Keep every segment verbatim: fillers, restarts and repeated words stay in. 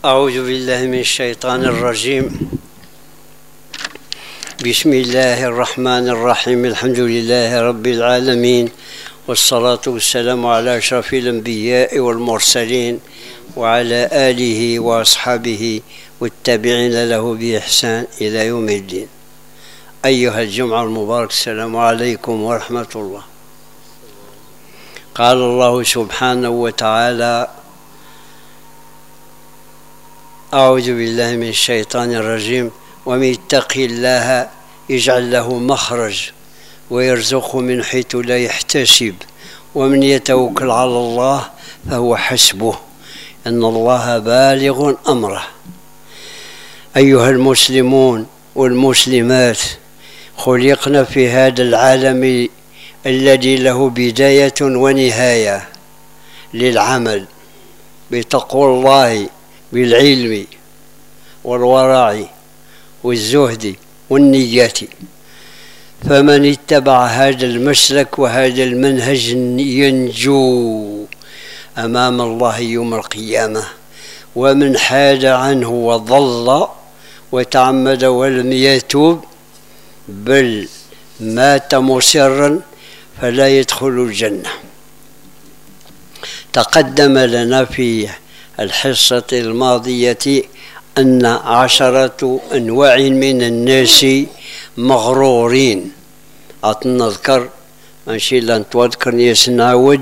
أعوذ بالله من الشيطان الرجيم. بسم الله الرحمن الرحيم. الحمد لله رب العالمين، والصلاة والسلام على أشرف الأنبياء والمرسلين وعلى آله وأصحابه والتابعين له بإحسان إلى يوم الدين. أيها الجمعة المبارك، السلام عليكم ورحمة الله. قال الله سبحانه وتعالى: أعوذ بالله من الشيطان الرجيم: ومن يتق الله يجعل له مخرج ويرزقه من حيث لا يحتسب ومن يتوكل على الله فهو حسبه إن الله بالغ أمره. أيها المسلمون والمسلمات، خلقنا في هذا العالم الذي له بداية ونهاية للعمل بتقوى الله، بالعلم والورع والزهد والنية. فمن اتبع هذا المسلك وهذا المنهج ينجو أمام الله يوم القيامة، ومن حاد عنه وضل وتعمد ولم يتوب بل مات مصرا فلا يدخل الجنة. تقدم لنا في الحصة الماضية أن عشرة أنواع من الناس مغرورين. أتنذكر ماشي لا نتذكر ناس نعود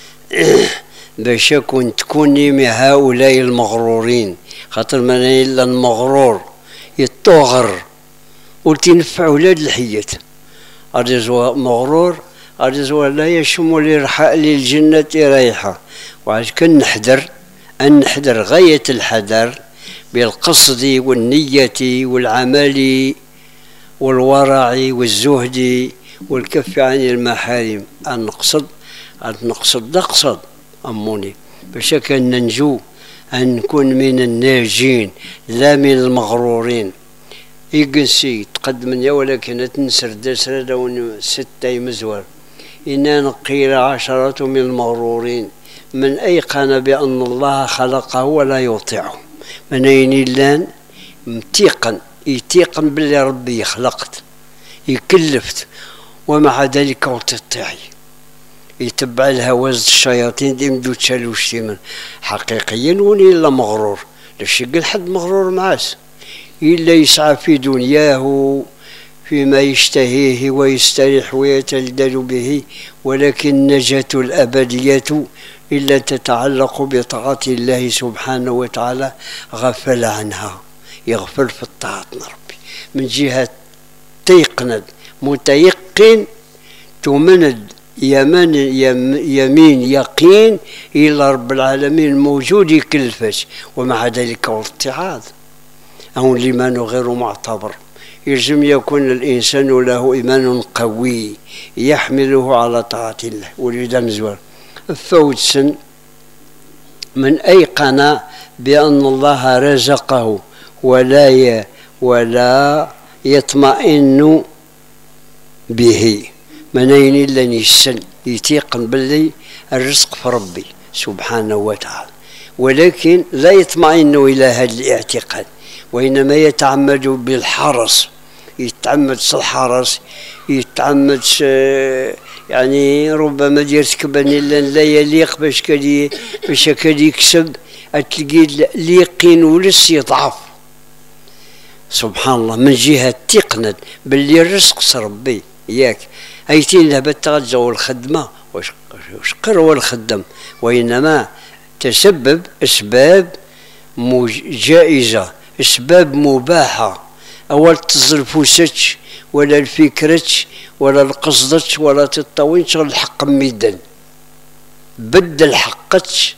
باش كنت تكوني من هؤلاء المغرورين، خاطر من إلا المغرور يتوغر وتنفع ولاد الحية. الرزوة مغرور، الرزوة لا يشمل لرحاء للجنة رايحة. وعاش كان نحذر أن نحذر غاية الحذر بالقصد والنية والعمل والورع والزهد والكف عن المحارم. أن نقصد أن نقصد نقصد أموني باش كان ننجو، أن نكون من الناجين لا من المغرورين. يقنسي تقدمني ولكن تنسر دسرة دون ستة مزور. إن قيل عشرة من المغرورين: من أيقن بأن الله خلقه ولا يطيعه. من أين اللان متيقن يتيقن باللي ربي خلقت يكلفت ومع ذلك وتطيعي، يتبع الهواز الشياطين دي مدو تشالوش تيمن حقيقيا. وني إلا مغرور لاش يقل حد مغرور معاس إلا يسعى في دنياه فيما يشتهيه ويستريح ويتلذذ به، ولكن النجاة الأبدية إلا تتعلق بطاعة الله سبحانه وتعالى غفل عنها. يغفل في الطاعة ربي من جهة تيقند متيقن تمند يمن يمين يقين إلى رب العالمين الموجود يكلفش، ومع ذلك والاتعاظ أو الإيمان غير معتبر. يلزم يكون الإنسان له إيمان قوي يحمله على طاعة الله. ولذا مزور الثوتسن: من أيقن بأن الله رزقه ولا ي... ولا يطمئن به. من أين إلا نيسن يتيقن باللي الرزق في ربي سبحانه وتعالى، ولكن لا يطمئن إلى هذا الاعتقاد، وإنما يتعمد بالحرص. يتعمد الحرص، يتعمد يعني ربما يرتكب لا يليق باش كدي باش كدي يكسب، تلقي اليقين ولس يضعف. سبحان الله، من جهة تقند باللي الرزق ربي ياك ايتين له بالتغزى الخدمة واش قروى الخدم، وإنما تسبب أسباب جائزة، أسباب مباحة. أول تزرفوسك ولا الفكرتش ولا القصدتش ولا تطوينش الحق ميدان بدل حقتش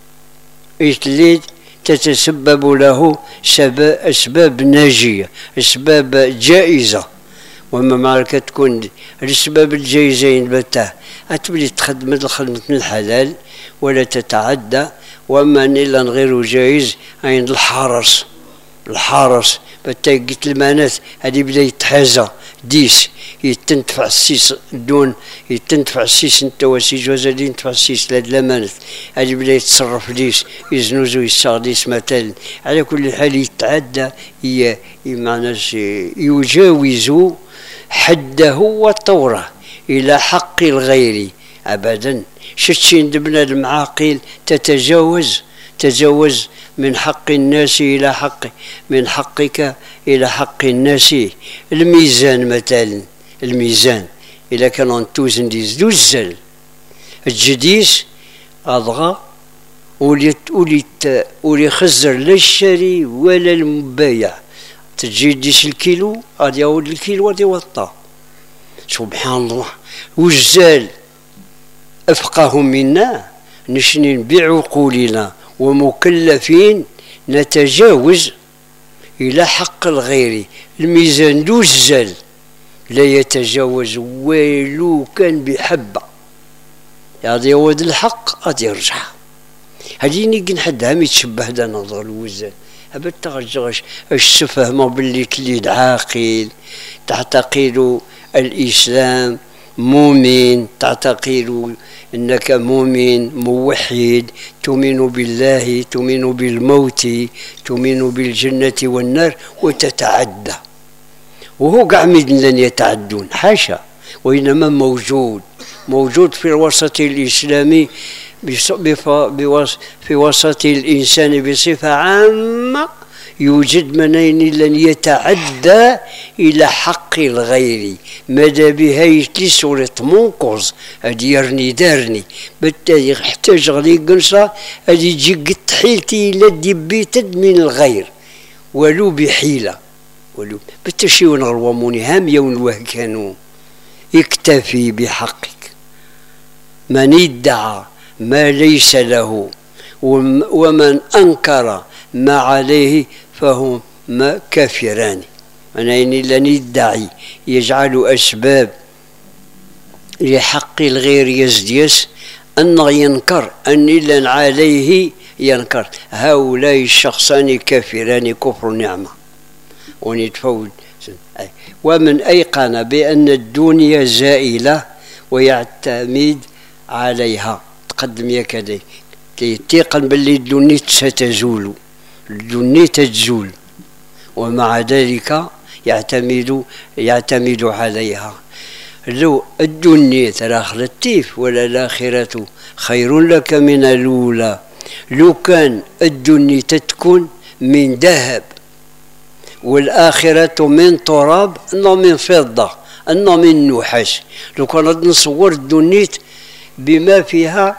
يتليد تتسبب له أسباب ناجية، أسباب جائزة. وما معك تكون الأسباب الجائزين بتاه أتبلي تخدم الخدمة الحلال ولا تتعدى. وما إلا غير جائز عند الحرص. الحرص بتا قلت المانات هذه بدا يتحازى ديس يتنتفع السيس دون يتنتفع السيس انت وسيج وزاد ينتفع السيس لاد لمانت هذه بدا يتصرف ديس يزنوزو يستغديس مثلا على كل حال يتعدى معناش يجاوز حده وطوره الى حق الغير ابدا. شتشي بنادم عاقل تتجاوز تجاوز من حق الناس إلى حق من حقك إلى حق الناس. الميزان مثلا الميزان إذا كان توزن ديز دوزل الجديس أضغى وليت وليت ولي خزر لا الشاري ولا المبايع تجي ديش الكيلو غادي يعود الكيلو غادي يوطى. سبحان الله وجزال أفقه منا نشنين بعقولنا ومكلفين نتجاوز إلى حق الغير. الميزان دوزل لا يتجاوز ولو كان بحبة غادي يعود الحق غادي يرجع. هادي نيجي حدها ما يتشبه دا نظر الوزان أبد تغجغش اش تفهموا باللي تليد عاقل تعتقد الإسلام مؤمن تعتقد انك مؤمن موحد تؤمن بالله تؤمن بالموت تؤمن بالجنة والنار وتتعدى وهو قاع لن يتعدون حاشا وإنما موجود موجود في الوسط الإسلامي في وسط الإنسان بصفة عامة يوجد منين لن يتعدى إلى حق الغير ماذا بها يتلي سورة منقص هادي يرني دارني بالتالي يحتاج غادي قنصة هادي تجي قد حيلتي إلا دبيتد من الغير ولو بحيلة ولو بالتشي ونغروا موني هام يونوه كانوا يكتفي بحقك. من ادعى ما ليس له ومن أنكر ما عليه فهم ما كافران. أنا إني لن يدعي يجعل أسباب لحق الغير يزديس أن ينكر أني لن عليه ينكر هؤلاء الشخصان كافران كفر نعمة ونتفوت. ومن أيقن بأن الدنيا زائلة ويعتمد عليها تقدم يا كذا كيتيقن باللي الدنيا ستزول الدنيا تزول ومع ذلك يعتمد يعتمد عليها. لو الدنيا ترى خلتيف ولا الآخرة خير لك من الأولى. لو كان الدنيا تتكون من ذهب والآخرة من تراب أنه من فضة أنه من نحاس لو كان نصور الدنيا بما فيها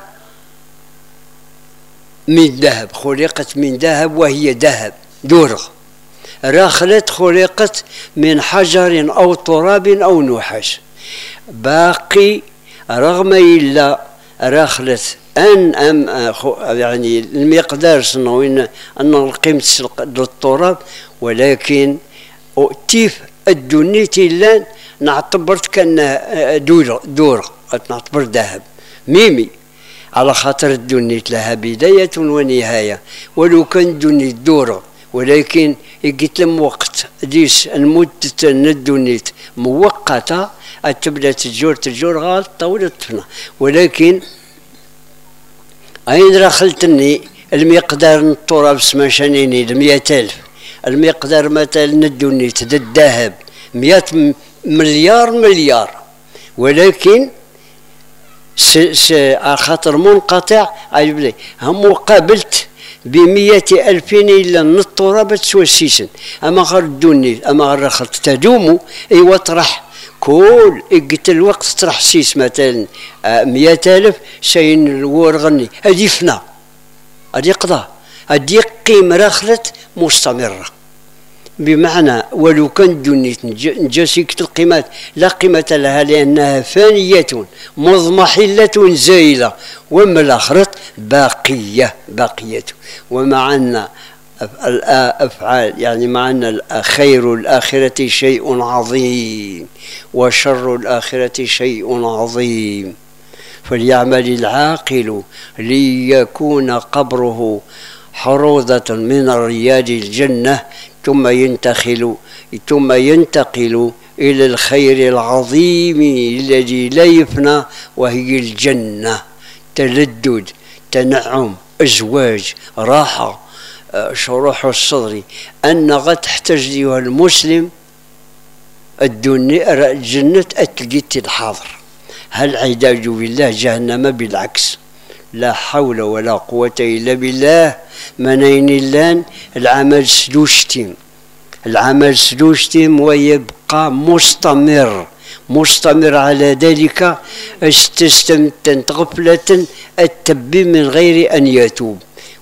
من ذهب خلقت من ذهب وهي ذهب درغ راخلت خلقت من حجر أو تراب أو نحاس باقي رغم إلا راخلت أن أم يعني المقدار شنو أن القيمة التراب ولكن تيف الدنيا تيلان نعتبرت كأنها دور دور نعتبر ذهب ميمي على خاطر الدنيا لها بداية ونهاية ولو كان الدنيا دورة ولكن قلت لهم وقت ديس المدة الدنيا مؤقتة تبدا تجور تجور غلط طولت تفنى ولكن أين دخلتني المقدار التراب سما شانيني المئة ألف المقدار مثلا الدنيا الذهب مئة مليار مليار ولكن س خاطر منقطع عجبني هم قابلت بمئة ألفين إلا من التراب تسوى السيسن أما غير الدنيا أما غير خلط تدوموا أيوا طرح كل قلت الوقت طرح سيس مثلا مئة ألف سين الورغني هذه فنا هذه قضاء هذه قيمة رخلت مستمرة بمعنى ولو كان الدنيا نجاسيك القيمات لا قيمة لها لأنها فانية مضمحلة زائلة وما الآخرة باقية باقية ومع أن الأفعال يعني مع أن خير الآخرة شيء عظيم وشر الآخرة شيء عظيم فليعمل العاقل ليكون قبره حروضة من رياض الجنة ثم ينتقل ثم ينتقل إلى الخير العظيم الذي لا يفنى، وهي الجنة. تلذذ، تنعم، أزواج، راحة، شروح الصدر. أن غا تحتاج أيها المسلم الدنيا الجنة أتلقيت الحاضر. هل عياذ بالله جهنم بالعكس. لا حول ولا قوة إلا بالله. منين اللان العمل سلوشتم، العمل سلوشتم ويبقى مستمر مستمر على ذلك. استستمتن غفلة التبي من غير أن يتوب.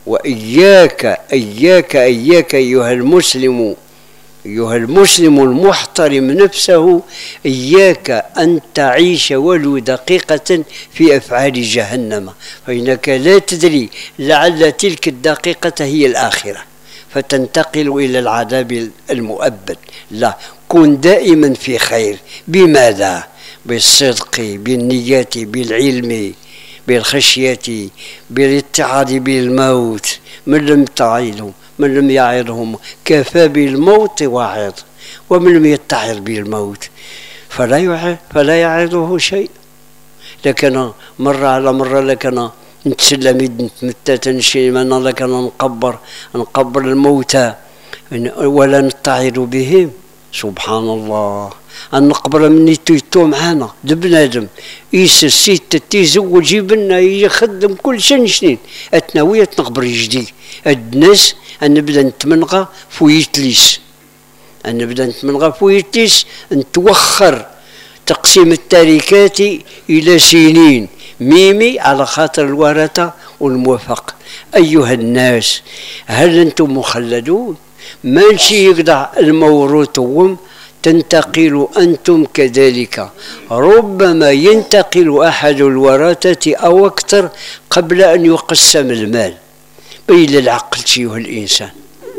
وإياك إياك إياك أيها المسلم أيها المسلم المحترم نفسه، إياك أن تعيش ولو دقيقة في أفعال جهنم، فإنك لا تدري لعل تلك الدقيقة هي الآخرة فتنتقل إلى العذاب المؤبد. لا، كن دائما في خير. بماذا؟ بالصدق، بالنية، بالعلم، بالخشية، بالاتعاظ بالموت. من لم تعظهم من لم يعظهم كفى بالموت واعظ، ومن لم يتعظ بالموت فلا يعظ فلا يعظه شيء. لكن مرة على مرة لكن نتسلم نتمتى شيء من لكن نقبر نقبر الموتى ولا نتعظ بهم. سبحان الله. أن نقبر مني تويتو معانا د بنادم يسس ستة تيزوج يبنا يخدم كل شن سنين أتناوية تنقبر جديد. الناس أن نبدا نتمنغى فويتليس أن نبدا نتمنغى فويتليس نتوخر تقسيم التركات إلى سنين ميمي على خاطر الورثة والموافق. أيها الناس، هل أنتم مخلدون؟ ماشي يقطع الموروث وهم تنتقل أنتم كذلك. ربما ينتقل أحد الورثة أو أكثر قبل أن يقسم المال. إلى العقل أيها الإنسان.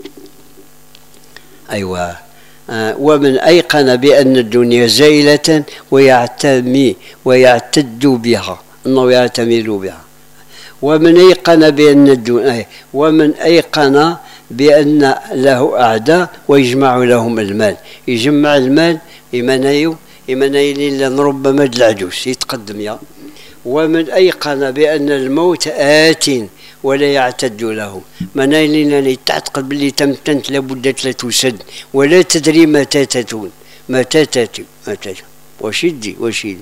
أيوة. آه ومن أيقن بأن الدنيا زائلة ويعتمي ويعتد بها أنه يعتمد بها. ومن أيقن بأن الدنيا ومن أيقن بأن له أعداء ويجمع لهم المال. يجمع المال يمنايو يمنايل لأن ربما العجوز يتقدم يا. ومن أيقن بأن الموت آت ولا يعتد له. منايل اللي تعتقد باللي تمتنت لابد لا تسد ولا تدري متى تتون متى تتي متى وشدي وشدي.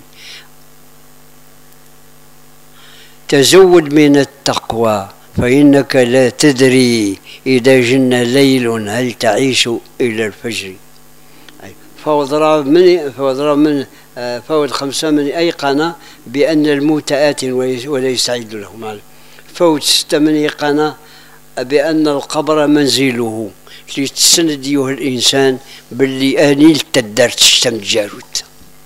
تزود من التقوى فإنك لا تدري إذا جن ليل هل تعيش إلى الفجر. فوضرب من فوضرب من فوض خمسة من أيقن بأن الموت آت ولا يستعد له. فوض ستة من أيقن بأن القبر منزله. لتسند أيها الإنسان باللي أنيل تدرت شتم جاروت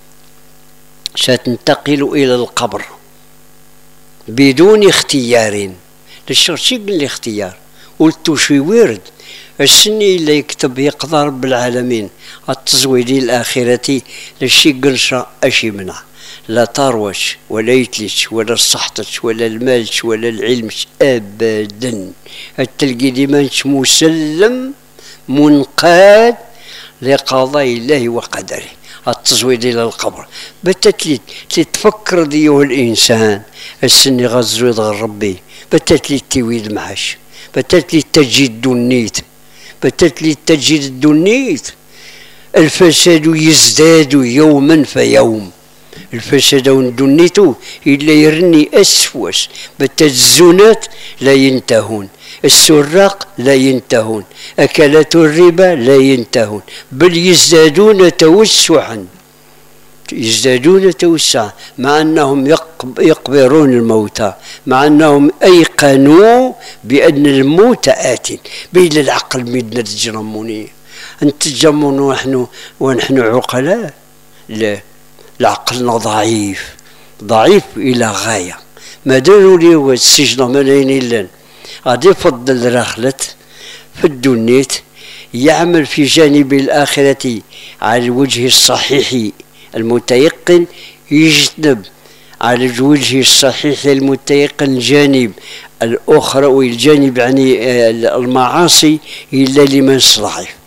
ستنتقل إلى القبر بدون اختيار. للشرط يقول لي اختيار قلت شي ورد السني اللي يكتب يقضى رب العالمين التزويد الآخرة للشي قنشة أشي منع. لا تروش ولا يتلش ولا الصحتش ولا المالش ولا العلمش أبدا. التلقي ديما مسلم منقاد لقضاء الله وقدره. التزويد إلى القبر بتتلي تفكر ديوه الإنسان السني غزويد غير ربي بتتلي التويد معاش بتتلي تجد النيت بتتلي تجد الدنيت. الفساد يزداد يوما فيوم. الفساد والدنيتو إلا يرني أسفوس. بالتزونات لا ينتهون. السراق لا ينتهون. أكلات الربا لا ينتهون. بل يزدادون توسعا يزدادون توسعا مع أنهم يقبرون الموتى مع أنهم أيقنوا بأن الموت آت. بين العقل مدنا تجرموني أنت تجرمون ونحن ونحن عقلاء. لا، العقلنا ضعيف ضعيف إلى غاية. ما داروا لي هو السجن ملايين إلا غادي يفضل رخلت في الدنيت يعمل في جانب الآخرة على الوجه الصحيح المتيقن، يجتنب على الوجه الصحيح المتيقن الجانب الأخرى والجانب يعني المعاصي إلا لمن ضعيف.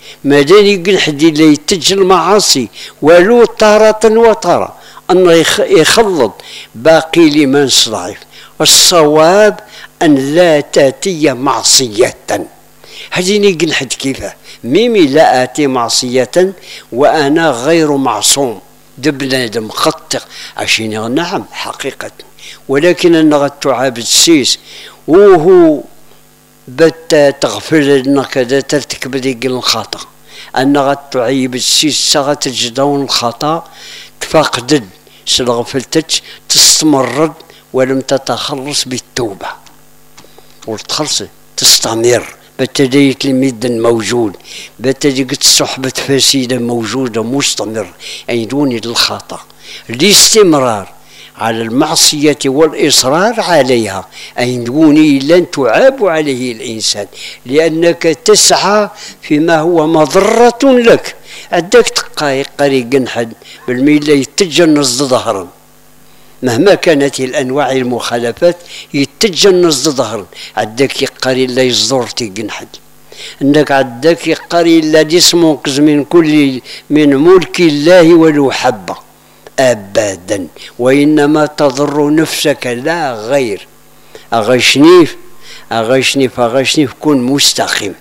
مادام يقول حد اللي يتج المعاصي ولو تارة وتارة أنه يخلط باقي لمن ضعيف. الصواب أن لا تأتي معصية. هذه يقول حد كيفه ميمي لا آتي معصية وأنا غير معصوم دبنادم خط عشان نعم حقيقة، ولكن أنا تعاب السيس وهو بت تغفر لنا كذا ترتكب ذيك الخطأ أن تعيب السيس سغة تجدون الخطأ تفقدد سلغفلتك تستمرد ولم تتخلص بالتوبة وتخلص تستمر بتدي تلميذ موجود بتدي الصحبة فاسدة موجودة مستمر أي دون الخطأ. الاستمرار على المعصية والإصرار عليها أي دون لن تعاب عليه الإنسان لأنك تسعى فيما هو مضرة لك. عندك دقائق قريق حد بالميلة يتجنز ظهرا مهما كانت الأنواع المخالفات يتجنز ظهرا. عندك يقري لا يصدر تيقنحد عندك عندك يقري لا يسموكز من كل من ملك الله ولو حبة أبدا، وإنما تضر نفسك لا غير. أغشنيف أغشنيف أغشنيف كن مستقيم.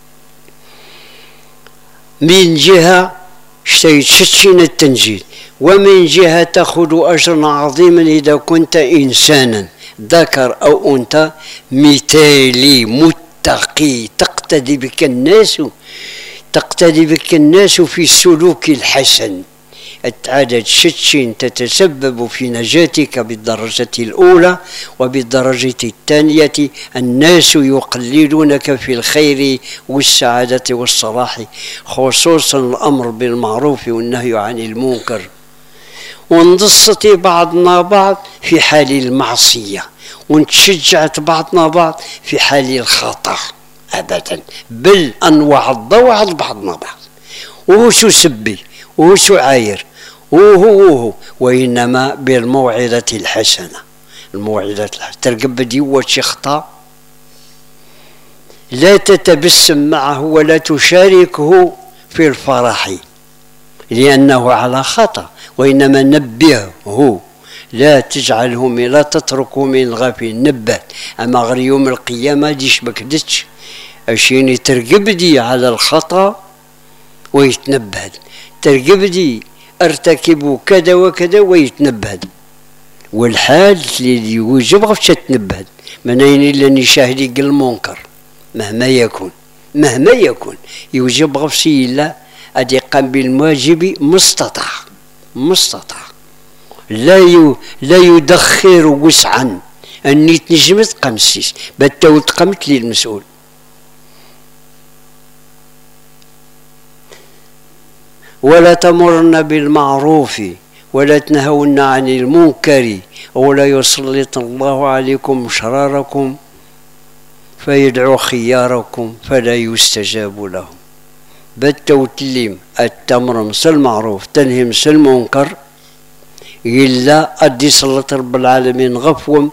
من جهة شتشين التنجيل ومن جهة تأخذ أجرا عظيما إذا كنت إنسانا ذكر أو أنثى مثالي متقي تقتدي بك الناس تقتدي بك الناس في السلوك الحسن. عدد شتشين تتسبب في نجاتك بالدرجة الأولى وبالدرجة الثانية. الناس يقلدونك في الخير والسعادة والصلاح، خصوصا الأمر بالمعروف والنهي عن المنكر. ونضصت بعضنا بعض في حال المعصية ونتشجعت بعضنا بعض في حال الخطأ أبدا، بل أنواع الضوء بعضنا بعض. وهو شو سبي وهو شو عاير وهو وهو وإنما بالموعظة الحسنة. الموعظة الحسنة ترقب بدي وش يخطأ لا تتبسم معه ولا تشاركه في الفرح لأنه على خطأ، وإنما نبهه لا تجعله من لا تتركه من الغافل. نبه أما غير يوم القيامة ديش بكدتش أشيني ترقبدي على الخطأ ويتنبه، ترقبدي ارتكبوا كذا وكذا ويتنبه. والحال اللي يوجب غفش تنبه من أين إلا نشاهد المنكر مهما يكون مهما يكون يوجب غفش إلا أدي قام بالواجب مستطاع مستطاع لا يو لا يدخر وسعا أني تنجمت قمسيس بتو تقمت لي المسؤول. ولا تمرن بالمعروف ولا تنهون عن المنكر ولا يسلط الله عليكم شراركم فيدعو خياركم فلا يستجاب لهم. بالتوتليم التمر مس المعروف تنهي مس المنكر إلا أدي صلاة رب العالمين غفوم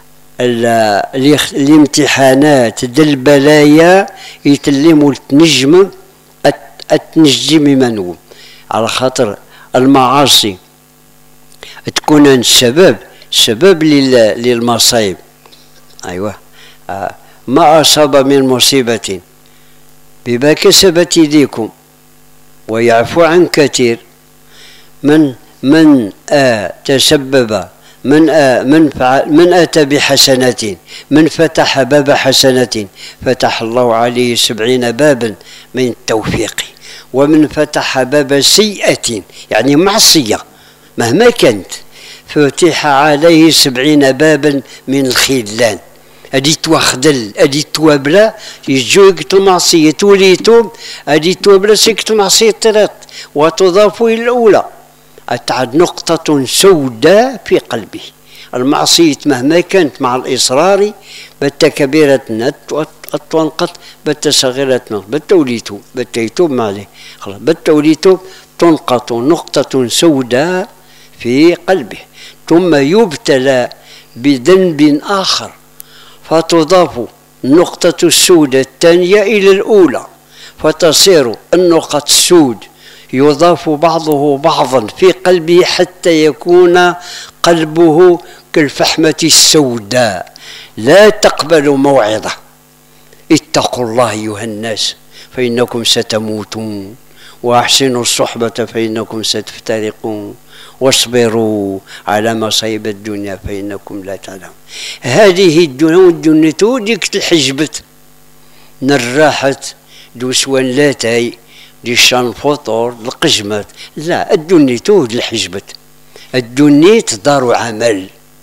الامتحانات دل البلايا يتلموا التنجم التنجم منهم على خاطر المعاصي تكون السبب سبب للمصايب. أيوة ما أصاب من مصيبة بما كسبت يديكم ويعفو عن كثير. من من آه تسبب من آه من فعل من أتى بحسنة من فتح باب حسنة فتح الله عليه سبعين بابا من التوفيق، ومن فتح باب سيئة يعني معصية مهما كانت فتح عليه سبعين بابا من الخذلان. أدي توخدل أدي توابلا يجوك المعصية توليتم أدي توابلا سكت المعصية ثلاث وتضاف إلى الأولى أتعد نقطة سوداء في قلبه. المعصية مهما كانت مع الإصرار بت كبيرة نت تنقط بت صغيرة نت بتوليتو بتيتوب معليه خلاص بتوليتو تنقط نقطة سوداء في قلبه ثم يبتلى بذنب آخر فتضاف النقطة السوداء الثانية إلى الأولى فتصير النقط السود يضاف بعضه بعضا في قلبه حتى يكون قلبه كالفحمة السوداء لا تقبل موعظة. اتقوا الله أيها الناس فإنكم ستموتون، وأحسنوا الصحبة فإنكم ستفترقون، واصبروا على مصائب الدنيا فإنكم لا تعلمون. هذه الدنيا والدنيا ديك الحجبت نراحت دوسوان لاتاي دي الشان فطور القجمات، لا الدنيا تود الحجبت. الدنيا دار عمل،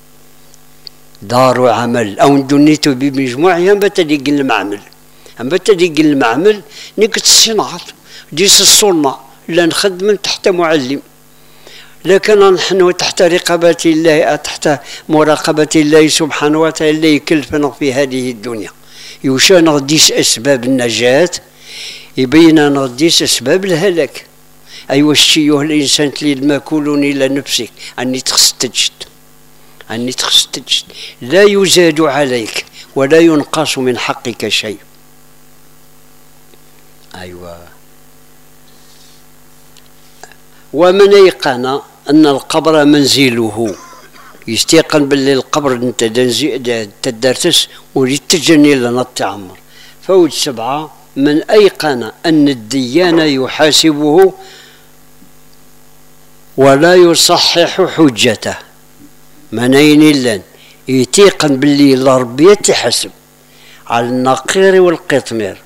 دار عمل او الدنيا بمجموعة يا بتا ديك المعمل، أم بتا ديك المعمل نيك الصناعة ديس الصنع لا نخدم تحت معلم، لكن نحن تحت رقابة الله، تحت مراقبة الله سبحانه وتعالى يكلفنا في هذه الدنيا. يوشا نغديس أسباب النجاة، يبين نغديس أسباب الهلاك. أيوا الشيء الإنسان تلي الماكولون إلى نفسك أني تخص تجد، أني تخص تجد لا يزاد عليك ولا ينقص من حقك شيء. أيوا ومن أيقن أن القبر منزله، يستيقن باللي القبر انت تدرتس ولي تجني لنا التعمر. فوج سبعة من أيقن أن الديان يحاسبه ولا يصحح حجته، منين لن يتيقن باللي لربي يتحسب على النقير والقطمير،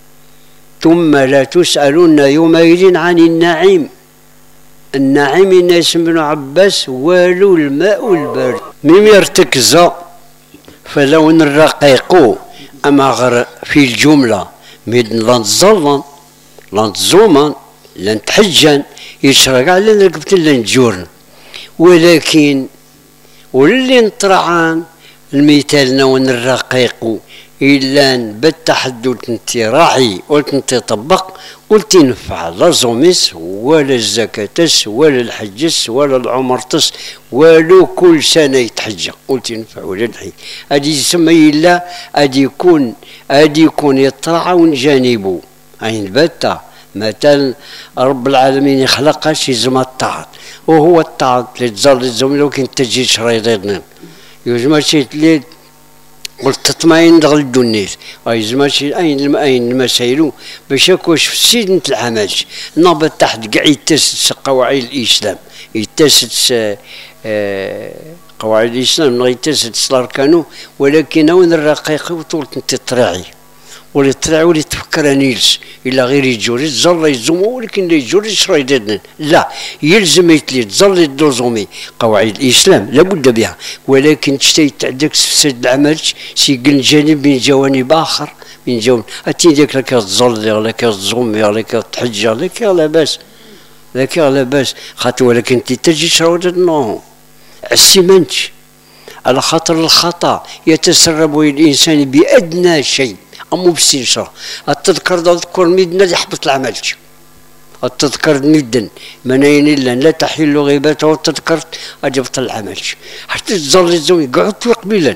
ثم لا تسألون يومئذ عن النعيم. النعيم الناس بن عباس والو الماء والبرد ميم يرتكز فلو نرقيقو اما غير في الجمله ميد لنتظلم لنتزوما لنتحجن يشرق على رقبت لنجورن، ولكن واللي نطرعان المثال ونرقيقو إلا بالتحدث انت راعي قلت انت طبق قلت ينفع لا زوميس ولا الزكاتس ولا الحجس ولا العمرتس ولو كل سنة يتحجى قلت ينفع ولا الحي ادي يسمى إلا ادي يكون ادي يكون يطرع ونجانبه أين باتا مثلا رب العالمين يخلق شي زما الطاعات، وهو الطاعات اللي تزال الزوم لو كنت تجي شريطين يوجما شي اللي قلت تطمئن دغل الدنيس اي زعما شي اين اين المسائل باش يكونش في سيدنا العمل نابط تحت كاع يتاسس قواعد الاسلام، يتاسس آه قواعد الاسلام يتاسس الاركان، ولكن وين الرقيق وطول انت تراعي ولي تراعي ولي تفكر نيلس الا غير يجوري تزل يزوم، ولكن لا يجوري شريدنا لا يلزم يتلي تزل يدوزومي قواعد الاسلام لابد بها، ولكن تشتي تعدك فساد العمل سيقل جانب من جوانب اخر من جوانب اتي ديك لك تزل ولا كتزومي ولا كتحج لك لا باس لك لا باس خاطر، ولكن انت تجي شرودة نو السمنتش على خاطر الخطا يتسرب الانسان بادنى شيء أمو باستنشاق. التذكر تذكر ميدنا اللي حبط العمل، التذكر ميدن منين إلا لا تحل غيبته والتذكر أجبت العمل حتى تظل الزوم قعدت قبيلا.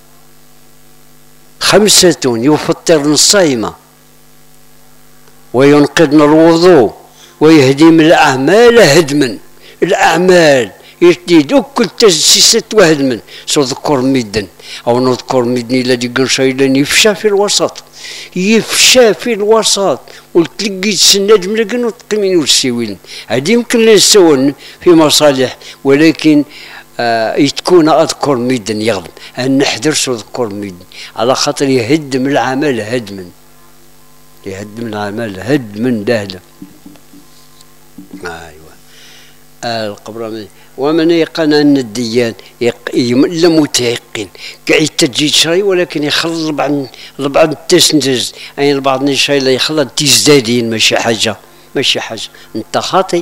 خمسة يفطرن الصائمة وينقضن الوضوء ويهدم الأعمال هدما، الأعمال يجديد كل تسيست وهدما سو ذكر ميدن او نذكر ميدن الى ديك شيلان يفشى في الوسط، يفشى في الوسط وتلقي السناد ملقن وتقيمين والسيوين هذه يمكن لا يستوون في مصالح، ولكن آه يتكون اذكر ميدن يغضب ان نحذر سو ذكر ميدن على خاطر يهدم العمل هدما، يهدم العمل هدما دهلا. ايوه القبر. ومن يقن أن الديان لا متيقن كاع يتجي شري، ولكن يخلط بعض بعض التسنجز أي البعض الشيء لا يخلط تزدادين ماشي حاجة ماشي حاجة أنت خاطئ.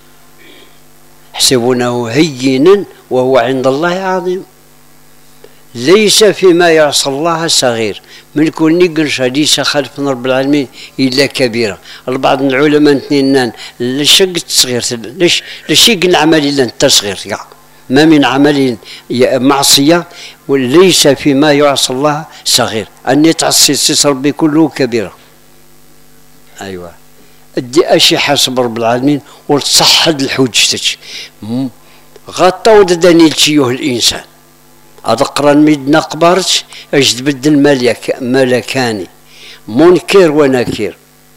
يحسبونه هينا وهو عند الله عظيم، ليس فيما يعصى الله صغير، من كون نقرش ليس خلف من رب العالمين الا كبيره. البعض من العلماء نتنين لاش التصغير ليش لاش يقل عمل الا التصغير كاع ما من عمل معصيه وليس فيما يعصى الله صغير، ان يتعصي سيس ربي كله كبيره. أيوة أدي أشي حسب رب العالمين وتصحد الحجتك غطا ودداني لتيوه الإنسان هذا قران ميدنا قبارت اش تبدل ملك ملكاني منكر ونكير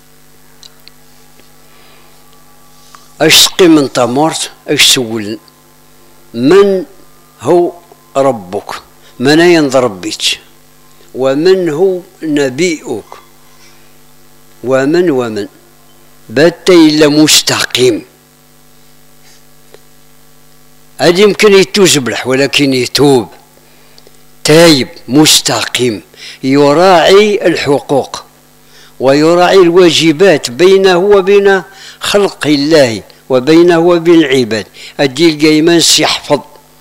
اش تقي من طمورت اش سول من هو ربك من ينظر بيك ومن هو نبيك ومن ومن بات إلا مستقيم هذا يمكن يتوزبلح ولكن يتوب تايب مستقيم يراعي الحقوق ويراعي الواجبات بينه وبين خلق الله وبينه وبين العباد أدي القيمانس يحفظ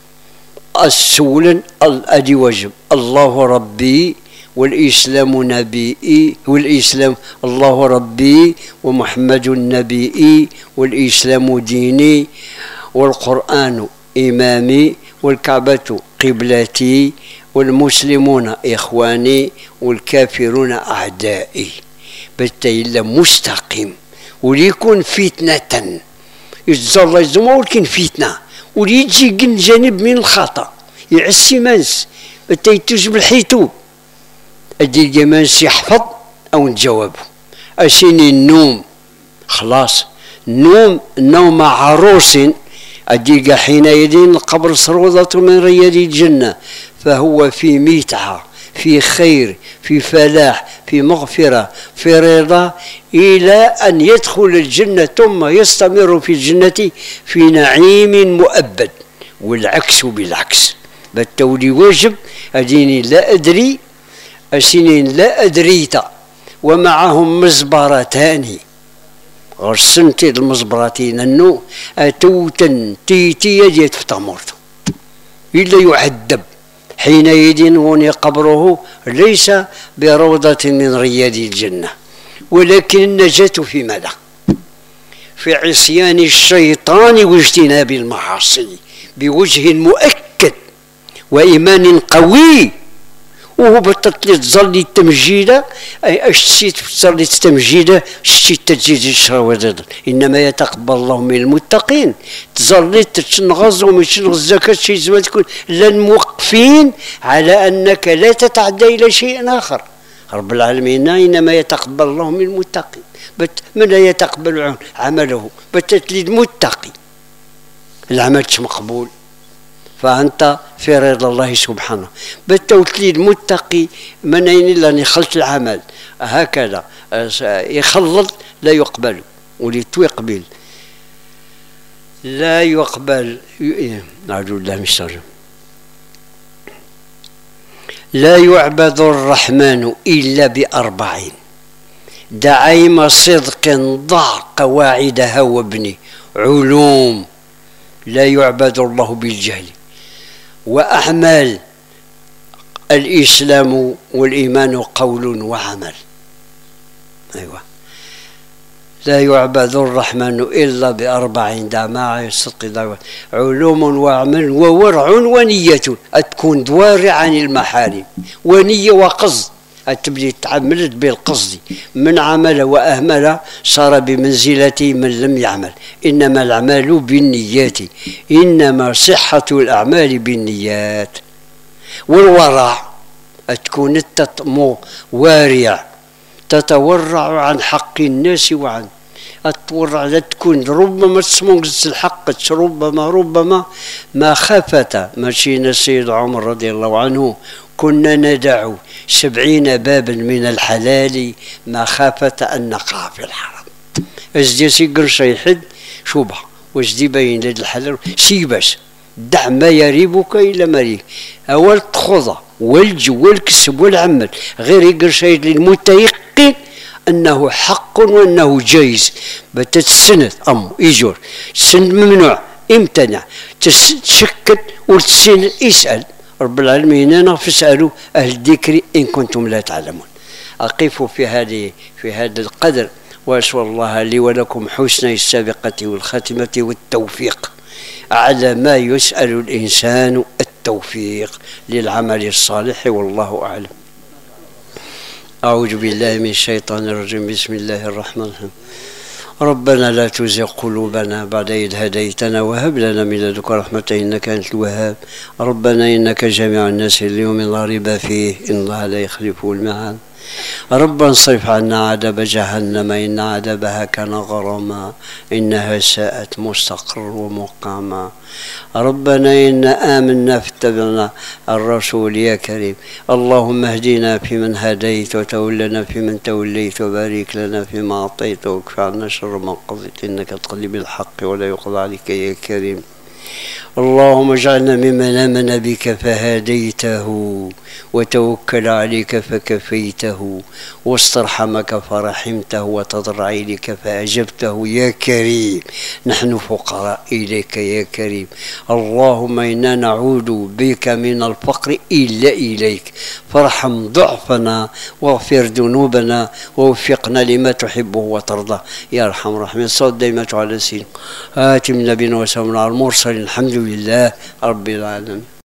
السولا أدي واجب الله ربي والإسلام نبيي والإسلام الله ربي ومحمد نبيي والإسلام ديني والقرآن إمامي والكعبة قبلتي والمسلمون إخواني والكافرون أعدائي بالتالي مستقيم وليكون فتنة يتزرع الزمان ولكن فتنة وليجي جانب من الخطأ يعسي مانس بالتالي تجب الحيتوب أدي الجمانس يحفظ أو نجاوبه أسيني النوم خلاص النوم نوم عروس أديك حينئذ القبر سروضة من رياض الجنة فهو في متعة في خير في فلاح في مغفرة في رضا إلى أن يدخل الجنة ثم يستمر في الجنة في نعيم مؤبد والعكس بالعكس بالتولي واجب أديني لا أدري أسنين لا أدريت ومعهم مزبرتان غرسنتي المزبرتين النو أتوتا تيتي يديت في تمرت إلا يعذب حينئذ وني قبره ليس بروضة من رياض الجنة ولكن النجاة في ماذا؟ في عصيان الشيطان واجتناب المعاصي بوجه مؤكد وإيمان قوي وهو بطلت تظلي التمجيدة أي أش تسيت تظلي التمجيدة شتي تجيد الشراوات إنما يتقبل الله من المتقين تظلي تنغز ومن تنغز الزكاة شي زمان تكون لن موقفين على أنك لا تتعدى إلى شيء آخر رب العالمين إنما يتقبل الله من المتقين من لا يتقبل عمله بتتلي المتقي العمل مقبول فأنت في رضا الله سبحانه بالتوكيد متقي من أين إلا خلط العمل هكذا يخلط لا يقبل وليتو يقبل لا يقبل أعوذ بالله من الشيطان لا يعبد الرحمن إلا بأربعين دعيم صدق ضع قواعدها وابني علوم لا يعبد الله بالجهل وأعمال الإسلام والإيمان قول وعمل أيوة لا يعبد الرحمن إلا بأربع دماء صدق علوم وعمل وورع ونية أتكون دوارع عن المحارم ونية وقصد أتبدي تعملت بالقصد من عمل وأهمل صار بمنزلة من لم يعمل إنما الأعمال بالنيات إنما صحة الأعمال بالنيات والورع تكون التطمو وارع تتورع عن حق الناس وعن التورع لا تكون ربما تسمونس الحق ربما ربما ما خافت ماشينا السيد عمر رضي الله عنه كنا ندع سبعين بابا من الحلال ما خافة أن نقع في الحرام أزدي سيقر شيحد شوبه وازدي باين لد الحلال سيباس دع ما يريبك إلى مريك أول تخوضة والجو والكسب والعمل غير يقر شيء للمتيقن أنه حق وأنه جائز بتتسند أم إيجور سند ممنوع امتنع تشكل وتسند اسأل رب العالمين أنا فاسألوا أهل الذكر إن كنتم لا تعلمون أقف في هذه في هذا القدر وأسأل الله لي ولكم حسن السابقة والخاتمة والتوفيق على ما يسأل الإنسان التوفيق للعمل الصالح والله أعلم. أعوذ بالله من الشيطان الرجيم. بسم الله الرحمن الرحيم. ربنا لا تزغ قلوبنا بعد إذ هديتنا وهب لنا من لدنك رحمة إنك أنت الوهاب. ربنا إنك جامع الناس اليوم لا ريب فيه إن الله لا يخلف الميعاد. ربنا اصرف عنا عذاب جهنم إن عذابها كان غراما إنها ساءت مستقرا ومقاما. ربنا إنا آمنا فاتبعنا الرسول يا كريم. اللهم اهدنا فيمن هديت وتولنا فيمن توليت وبارك لنا فيما أعطيت واكف عنا شر ما قضيت إنك تقضي بالحق ولا يقضى عليك يا كريم. اللهم اجعلنا ممن آمن بك فهديته وتوكل عليك فكفيته واسترحمك فرحمته وتضرع إليك فأجبته يا كريم. نحن فقراء إليك يا كريم. اللهم إنا نعوذ بك من الفقر إلا إليك فارحم ضعفنا واغفر ذنوبنا ووفقنا لما تحبه وترضى يا أرحم الراحمين. صل دائما على سيدنا آتم نبينا وسلم على المرسلين. الحمد لله رب العالمين.